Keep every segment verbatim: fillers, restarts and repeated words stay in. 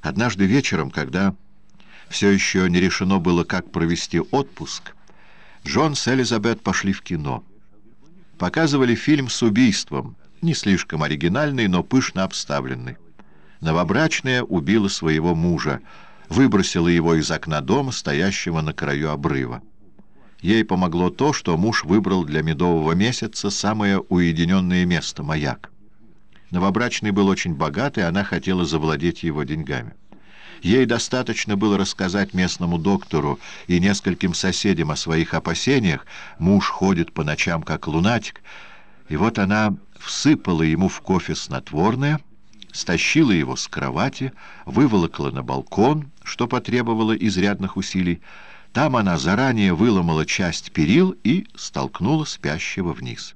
Однажды вечером, когда все еще не решено было, как провести отпуск, Джон с Элизабет пошли в кино. Показывали фильм с убийством, не слишком оригинальный, но пышно обставленный. Новобрачная убила своего мужа, выбросила его из окна дома, стоящего на краю обрыва. Ей помогло то, что муж выбрал для медового месяца самое уединенное место — маяк. Новобрачный был очень богат, и она хотела завладеть его деньгами. Ей достаточно было рассказать местному доктору и нескольким соседям о своих опасениях. Муж ходит по ночам как лунатик. И вот она всыпала ему в кофе снотворное, стащила его с кровати, выволокла на балкон, что потребовало изрядных усилий. Там она заранее выломала часть перил и столкнула спящего вниз.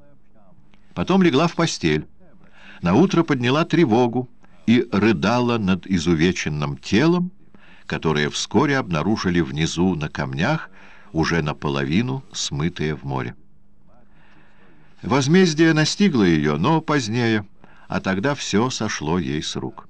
Потом легла в постель. Наутро подняла тревогу и рыдала над изувеченным телом, которое вскоре обнаружили внизу на камнях, уже наполовину смытое в море. Возмездие настигло ее, но позднее, а тогда все сошло ей с рук.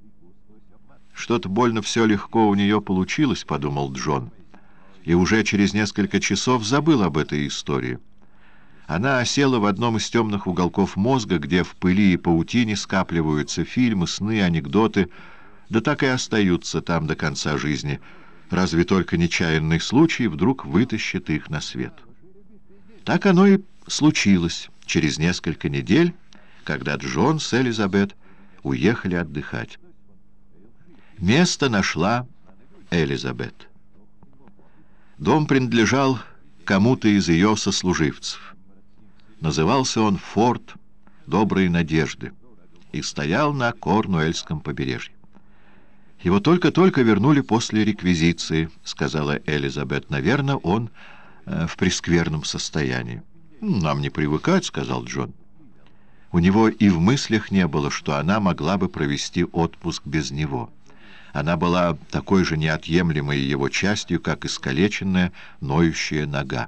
«Что-то больно все легко у нее получилось», — подумал Джон, и уже через несколько часов забыл об этой истории. Она осела в одном из темных уголков мозга, где в пыли и паутине скапливаются фильмы, сны, анекдоты, да так и остаются там до конца жизни, разве только нечаянный случай вдруг вытащит их на свет. Так оно и случилось через несколько недель, когда Джон с Элизабет уехали отдыхать. Место нашла Элизабет. Дом принадлежал кому-то из ее сослуживцев. Назывался он «Форт Доброй Надежды» и стоял на Корнуэльском побережье. «Его только-только вернули после реквизиции», — сказала Элизабет. «Наверное, он э, в прескверном состоянии». «Нам не привыкать», — сказал Джон. У него и в мыслях не было, что она могла бы провести отпуск без него. Она была такой же неотъемлемой его частью, как искалеченная, ноющая нога.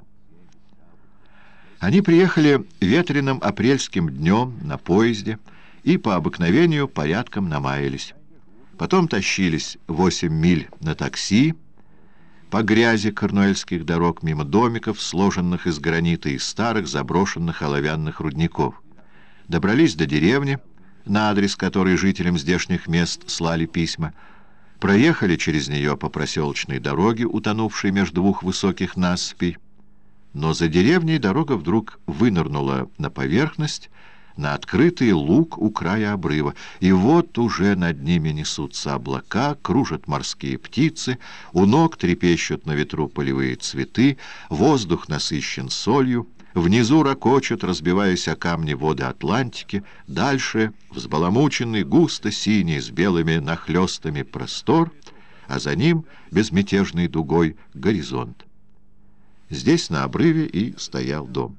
Они приехали ветреным апрельским днем на поезде и по обыкновению порядком намаялись. Потом тащились восемь миль на такси по грязи корнуэльских дорог мимо домиков, сложенных из гранита и старых заброшенных оловянных рудников. Добрались до деревни, на адрес которой жителям здешних мест слали письма, проехали через нее по проселочной дороге, утонувшей между двух высоких насыпей. Но за деревней дорога вдруг вынырнула на поверхность, на открытый луг у края обрыва, и вот уже над ними несутся облака, кружат морские птицы, у ног трепещут на ветру полевые цветы, воздух насыщен солью, внизу ракочут, разбиваясь о камни, воды Атлантики, дальше взбаламученный, густо синий, с белыми нахлёстами простор, а за ним безмятежной дугой горизонт. Здесь, на обрыве, и стоял дом.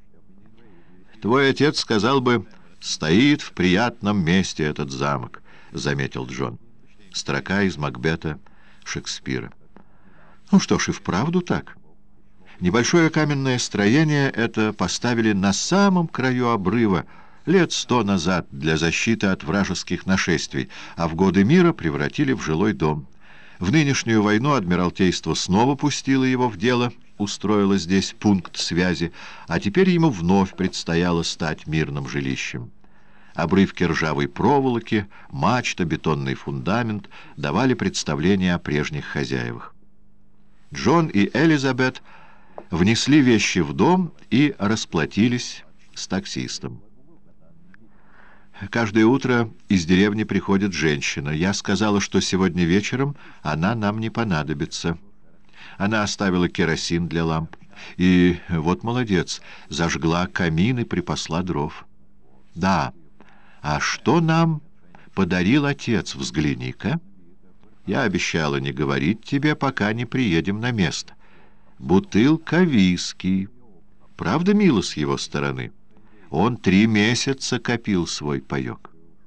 «Твой отец сказал бы, стоит в приятном месте этот замок», — заметил Джон. Строка из Макбета Шекспира. Ну что ж, и вправду так. Небольшое каменное строение это поставили на самом краю обрыва лет сто назад для защиты от вражеских нашествий, а в годы мира превратили в жилой дом. В нынешнюю войну Адмиралтейство снова пустило его в дело, устроило здесь пункт связи, а теперь ему вновь предстояло стать мирным жилищем. Обрывки ржавой проволоки, мачта, бетонный фундамент давали представление о прежних хозяевах. Джон и Элизабет внесли вещи в дом и расплатились с таксистом. Каждое утро из деревни приходит женщина. Я сказала, что сегодня вечером она нам не понадобится. Она оставила керосин для ламп. И вот молодец, зажгла камин и припасла дров. Да, а что нам подарил отец, взгляни-ка. Я обещала не говорить тебе, пока не приедем на место. Бутылка виски. Правда, мило с его стороны? Он три месяца копил свой паёк.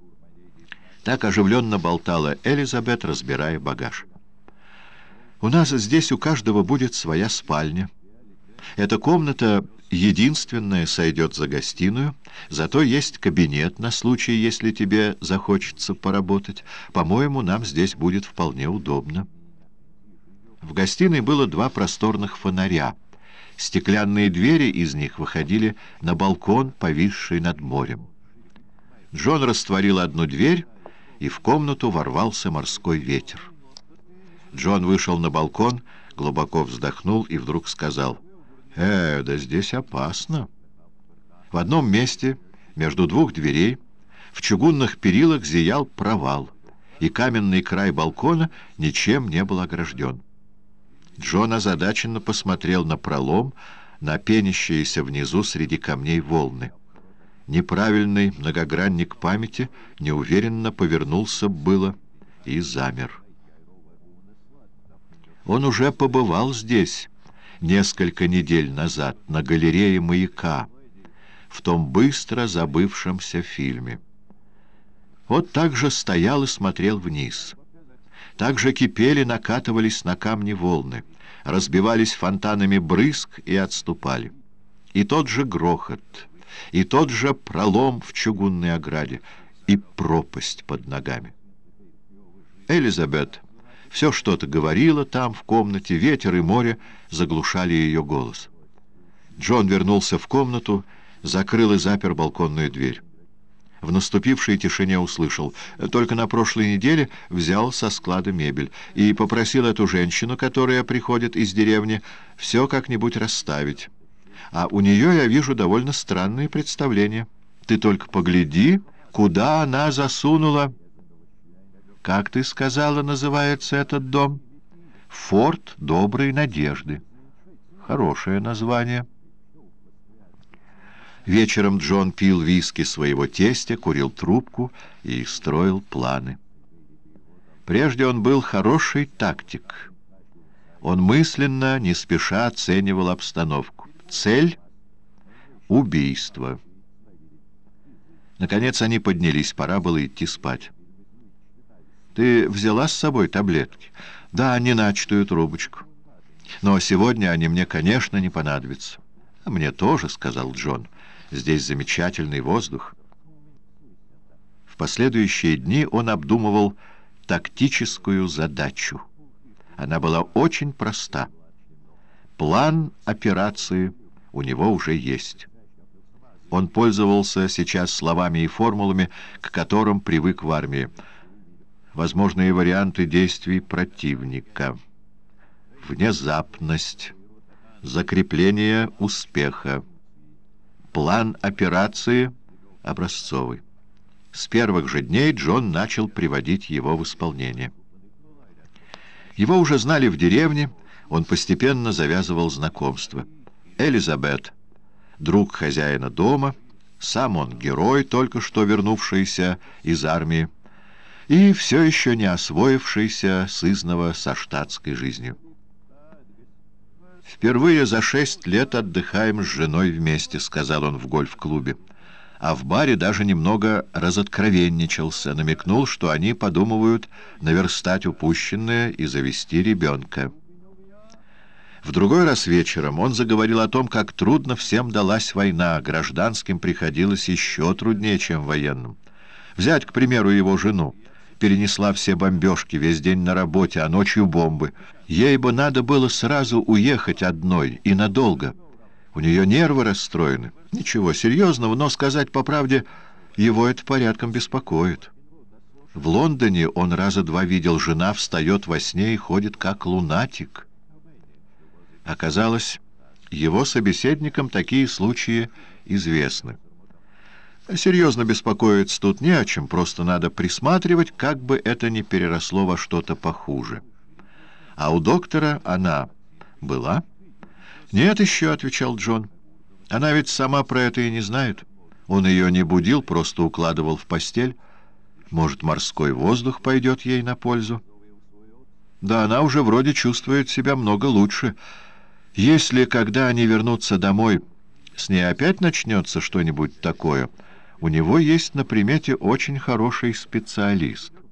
Так оживленно болтала Элизабет, разбирая багаж. «У нас здесь у каждого будет своя спальня. Эта комната единственная сойдет за гостиную, зато есть кабинет на случай, если тебе захочется поработать. По-моему, нам здесь будет вполне удобно». В гостиной было два просторных фонаря. Стеклянные двери из них выходили на балкон, повисший над морем. Джон растворил одну дверь, и в комнату ворвался морской ветер. Джон вышел на балкон, глубоко вздохнул и вдруг сказал: «Э, да здесь опасно». В одном месте, между двух дверей, в чугунных перилах зиял провал, и каменный край балкона ничем не был огражден. Джон озадаченно посмотрел на пролом, на пенящиеся внизу среди камней волны. Неправильный многогранник памяти неуверенно повернулся было и замер. Он уже побывал здесь несколько недель назад, на галерее «Маяка», в том быстро забывшемся фильме. Вот так же стоял и смотрел вниз. Так же кипели, накатывались на камни волны, разбивались фонтанами брызг и отступали. И тот же грохот, и тот же пролом в чугунной ограде, и пропасть под ногами. Элизабет все что-то говорила там, в комнате, ветер и море заглушали ее голос. Джон вернулся в комнату, закрыл и запер балконную дверь. В наступившей тишине услышал: «Только на прошлой неделе взял со склада мебель и попросил эту женщину, которая приходит из деревни, все как-нибудь расставить. А у нее, я вижу, довольно странные представления. Ты только погляди, куда она засунула...» «Как ты сказала, называется этот дом?» «Форт Доброй Надежды». Хорошее название. Вечером Джон пил виски своего тестя, курил трубку и строил планы. Прежде он был хороший тактик. Он мысленно, не спеша оценивал обстановку. Цель — убийство. Наконец они поднялись, пора было идти спать. «Ты взяла с собой таблетки?» «Да, неначатую трубочку. Но сегодня они мне, конечно, не понадобятся». «А мне тоже», — сказал Джон. «Здесь замечательный воздух». В последующие дни он обдумывал тактическую задачу. Она была очень проста. План операции у него уже есть. Он пользовался сейчас словами и формулами, к которым привык в армии. Возможные варианты действий противника. Внезапность. Закрепление успеха. План операции образцовый. С первых же дней Джон начал приводить его в исполнение. Его уже знали в деревне, он постепенно завязывал знакомства. Элизабет, друг хозяина дома, сам он герой, только что вернувшийся из армии, и все еще не освоившийся сызнова со штатской жизнью. «Впервые за шесть лет отдыхаем с женой вместе», — сказал он в гольф-клубе. А в баре даже немного разоткровенничался, намекнул, что они подумывают наверстать упущенное и завести ребенка. В другой раз вечером он заговорил о том, как трудно всем далась война, гражданским приходилось еще труднее, чем военным. Взять, к примеру, его жену. Перенесла все бомбежки, весь день на работе, а ночью бомбы. Ей бы надо было сразу уехать одной и надолго. У нее нервы расстроены. Ничего серьезного, но, сказать по правде, его это порядком беспокоит. В Лондоне он раза два видел, жена встает во сне и ходит как лунатик. Оказалось, его собеседникам такие случаи известны. Серьезно беспокоиться тут не о чем, просто надо присматривать, как бы это ни переросло во что-то похуже. А у доктора она была? «Нет еще», — отвечал Джон. «Она ведь сама про это и не знает. Он ее не будил, просто укладывал в постель. Может, морской воздух пойдет ей на пользу? Да она уже вроде чувствует себя много лучше. Если, когда они вернутся домой, с ней опять начнется что-нибудь такое, у него есть на примете очень хороший специалист».